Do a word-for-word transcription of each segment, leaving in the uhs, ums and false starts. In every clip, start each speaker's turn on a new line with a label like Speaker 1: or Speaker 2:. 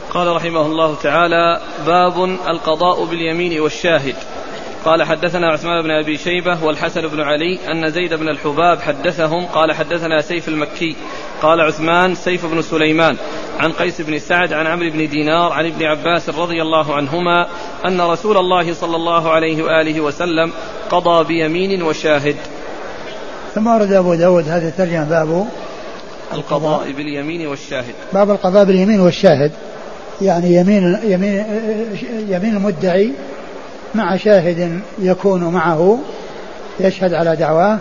Speaker 1: قال رحمه الله تعالى: باب القضاء باليمين والشاهد. قال حدثنا عثمان بن أبي شيبة والحسن بن علي أن زيد بن الحباب حدثهم قال حدثنا سيف المكي قال عثمان سيف بن سليمان عن قيس بن سعد عن عمرو بن دينار عن ابن عباس رضي الله عنهما أن رسول الله صلى الله عليه وآله وسلم قضى بيمين وشاهد.
Speaker 2: ثم أورد أبو داود هذه الترجمة: باب
Speaker 1: القضاء باليمين والشاهد.
Speaker 2: باب القضاء باليمين والشاهد، يعني يمين, يمين, يمين المدعي مع شاهد يكون معه يشهد على دعواه،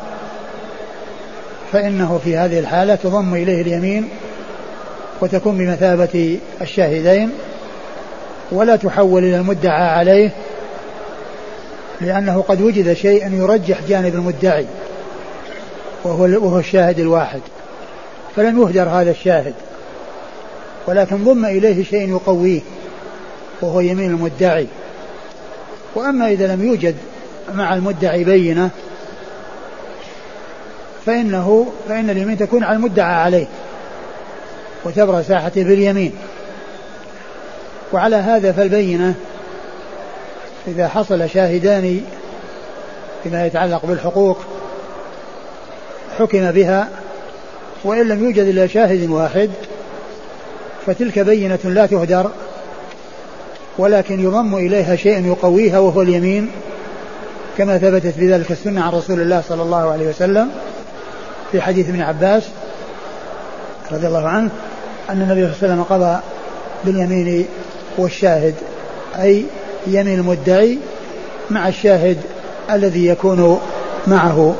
Speaker 2: فإنه في هذه الحالة تضم إليه اليمين وتكون بمثابة الشاهدين، ولا تحول إلى المدعى عليه، لأنه قد وجد شيء يرجح جانب المدعي وهو, وهو الشاهد الواحد، فلم يهدر هذا الشاهد، ولكن ضم إليه شيء يقويه وهو يمين المدعي. وأما إذا لم يوجد مع المدعي بينة فإنه فإن اليمين تكون على المدعى عليه وتبرأ ساحته باليمين. وعلى هذا فالبينة إذا حصل شاهدان فيما يتعلق بالحقوق حكم بها، وإن لم يوجد إلا شاهد واحد فتلك بينة لا تهدر، ولكن يضم إليها شيء يقويها وهو اليمين، كما ثبتت بذلك السنة عن رسول الله صلى الله عليه وسلم في حديث ابن عباس رضي الله عنه أن النبي صلى الله عليه وسلم قضى باليمين والشاهد، أي يمين المدعي مع الشاهد الذي يكون معه.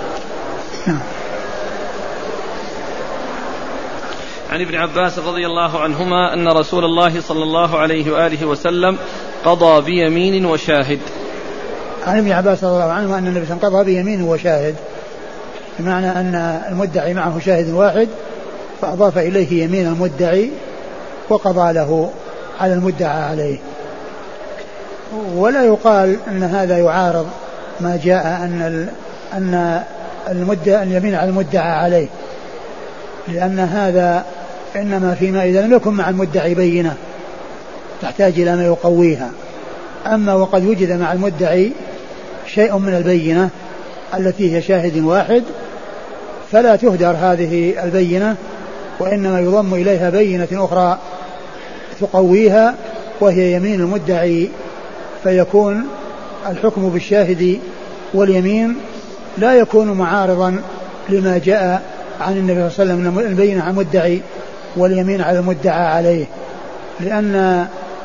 Speaker 1: عن ابن عباس رضي الله عنهما أن رسول الله صلى الله عليه وآله وسلم قضى بيمين وشاهد.
Speaker 2: عن ابن عباس رضي الله عنهما أن النبي صلى الله عليه وسلم قضى بيمين وشاهد، بمعنى أن المدعي معه شاهد واحد فأضاف إليه يمين المدعي وقضى له على المدعى عليه. ولا يقال أن هذا يعارض ما جاء أن أن المدعى اليمين على المدعى عليه، لأن هذا إنما فيما إذا لم يكن مع المدعي بينة تحتاج إلى ما يقويها. أما وقد وجد مع المدعي شيء من البينة التي هي شاهد واحد فلا تهدر هذه البينة، وإنما يضم إليها بينة أخرى تقويها وهي يمين المدعي، فيكون الحكم بالشاهد واليمين لا يكون معارضا لما جاء عن النبي صلى الله عليه وسلم البينة على المدعي واليمين على المدعى عليه، لأن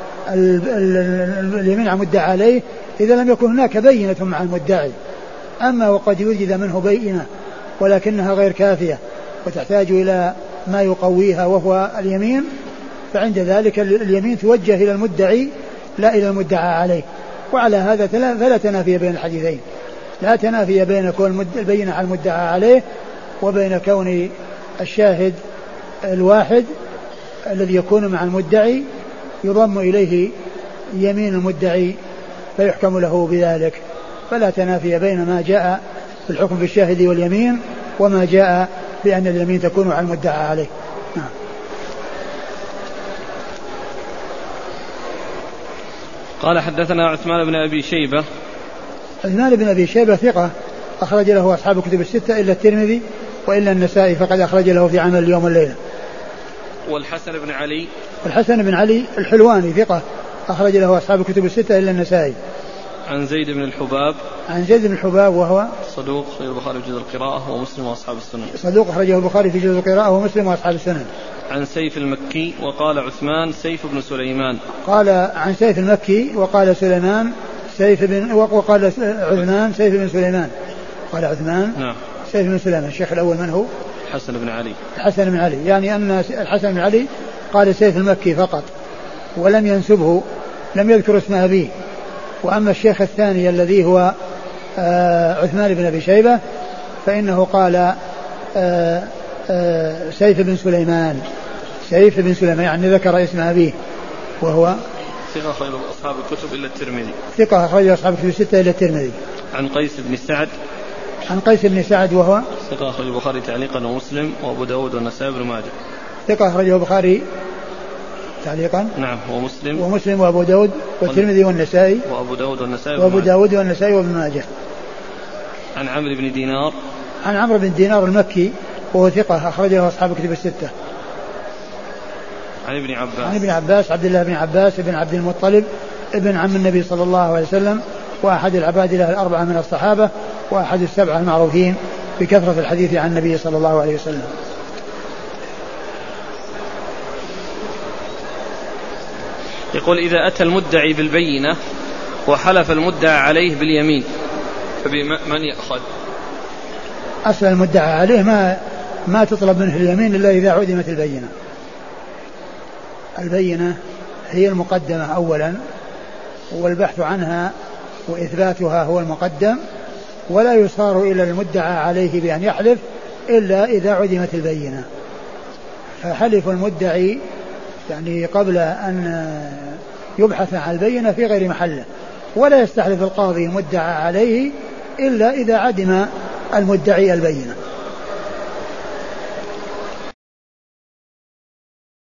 Speaker 2: اليمين على المدعى عليه إذا لم يكن هناك بينة مع المدعي. أما وقد يوجد منه بينة ولكنها غير كافية وتحتاج إلى ما يقويها وهو اليمين، فعند ذلك اليمين توجه إلى المدعي لا إلى المدعى عليه. وعلى هذا فلا تنافي بين الحديثين، لا تنافي بين كون البينة على المدعى عليه وبين كون الشاهد الواحد الذي يكون مع المدعي يضم إليه يمين المدعي فيحكم له بذلك. فلا تنافي بين ما جاء في الحكم بالشاهد واليمين وما جاء بأن اليمين تكون على المدعى عليه. نعم.
Speaker 1: قال حدثنا عثمان بن أبي شيبة.
Speaker 2: عثمان بن أبي شيبة ثقة أخرج له أصحاب الكتب الستة إلا الترمذي وإلا النسائي فقد أخرج له في عمل اليوم والليلة.
Speaker 1: والحسن بن علي.
Speaker 2: الحسن بن علي الحلواني ثقة أخرج له أصحاب الكتب الستة إلا النسائي.
Speaker 1: عن زيد بن الحباب.
Speaker 2: عن زيد بن الحباب وهو
Speaker 1: صدوق أخرجه البخاري في جزء القراءة ومسلم وأصحاب السنن.
Speaker 2: صدوق أخرجه البخاري في جزء القراءة ومسلم وأصحاب السنن.
Speaker 1: عن سيف المكي وقال عثمان سيف بن سليمان.
Speaker 2: قال عن سيف المكي وقال سليمان سيف بن وقال عثمان سيف بن سليمان. قال عثمان
Speaker 1: نعم
Speaker 2: سيف بن سليمان. الشيخ الأول من هو؟
Speaker 1: الحسن بن علي.
Speaker 2: الحسن بن علي، يعني أن الحسن بن علي قال سيف المكي فقط ولم ينسبه، لم يذكر اسم أبيه. وأما الشيخ الثاني الذي هو آه عثمان بن أبي شيبة فإنه قال آه آه سيف بن سليمان. سيف بن سليمان يعني ذكر اسم أبيه وهو
Speaker 1: ثقة أخرج أصحاب الكتب إلا الترمذي.
Speaker 2: ثقة أخرج أصحاب الكتب الستة إلا الترمذي.
Speaker 1: عن قيس بن سعد.
Speaker 2: عن قيس بن سعد وهو
Speaker 1: ثقة أخرج البخاري تعليقا ومسلم وأبو داود والنسائي بن ماجه.
Speaker 2: ثقة أخرجه البخاري تعليقا.
Speaker 1: نعم. ومسلم
Speaker 2: ومسلم وأبو داود والترمذي والنسائي
Speaker 1: وأبو داود والنسائي
Speaker 2: وأبو داود والنسائي وابن ماجه.
Speaker 1: عن عمرو بن دينار
Speaker 2: عن عمرو بن دينار المكي وهو ثقة أخرجه أصحاب الكتب الستة.
Speaker 1: عن ابن عباس
Speaker 2: عن ابن عباس عبد الله بن عباس بن عبد المطلب ابن عم النبي صلى الله عليه وسلم وأحد العباد له الأربعة من الصحابة وأحد السبعة المعروفين بكثرة الحديث عن النبي صلى الله عليه وسلم.
Speaker 1: يقول إذا أتى المدعي بالبينة وحلف المدعى عليه باليمين فبمن يأخذ؟
Speaker 2: أصل المدعى عليه ما ما تطلب منه اليمين إلا إذا عدمت البينة. البينة هي المقدمة أولا والبحث عنها وإثباتها هو المقدم، ولا يصار إلى المدعى عليه بأن يحلف إلا إذا عدمت البينة. فحلف المدعي يعني قبل أن يبحث عن البينة في غير محله، ولا يستحلف القاضي مدعى عليه إلا إذا عدم المدعي البينة.